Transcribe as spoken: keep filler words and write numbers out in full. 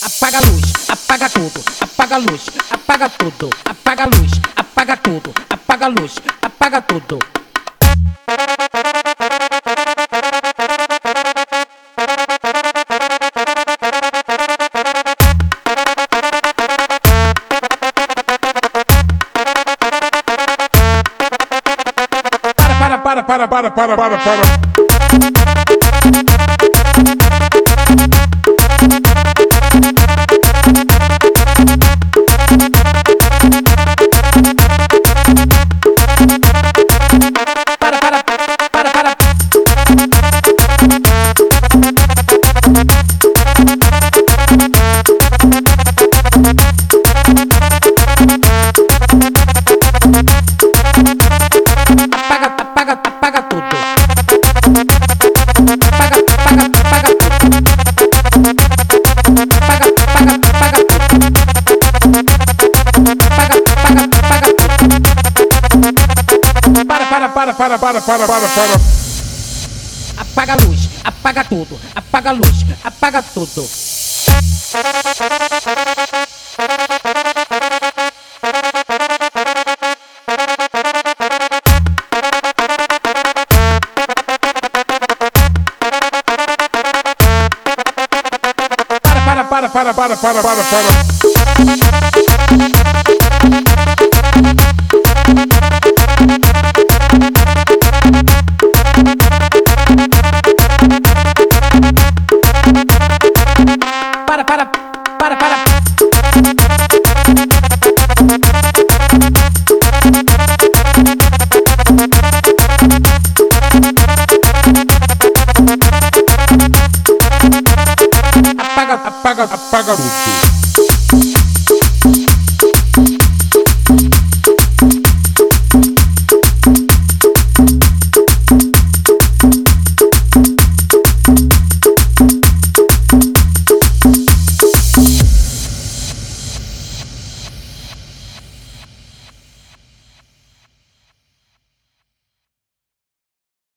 apaga a luz, apaga tudo, apaga a luz, apaga tudo, apaga a luz, apaga tudo, apaga a luz, apaga tudo. Para, para, para, para, para, para. Apaga tudo. Apaga, apaga, apaga tudo. Apaga, apaga, apaga tudo. Apaga, apaga, apaga tudo. Para, para, para, para, para, para, para, para. Apaga a luz, apaga tudo. Apaga a luz, apaga tudo. Para, para, para, para, para, para. Para, para, para, para. Apaga, apaga, apaga tudo.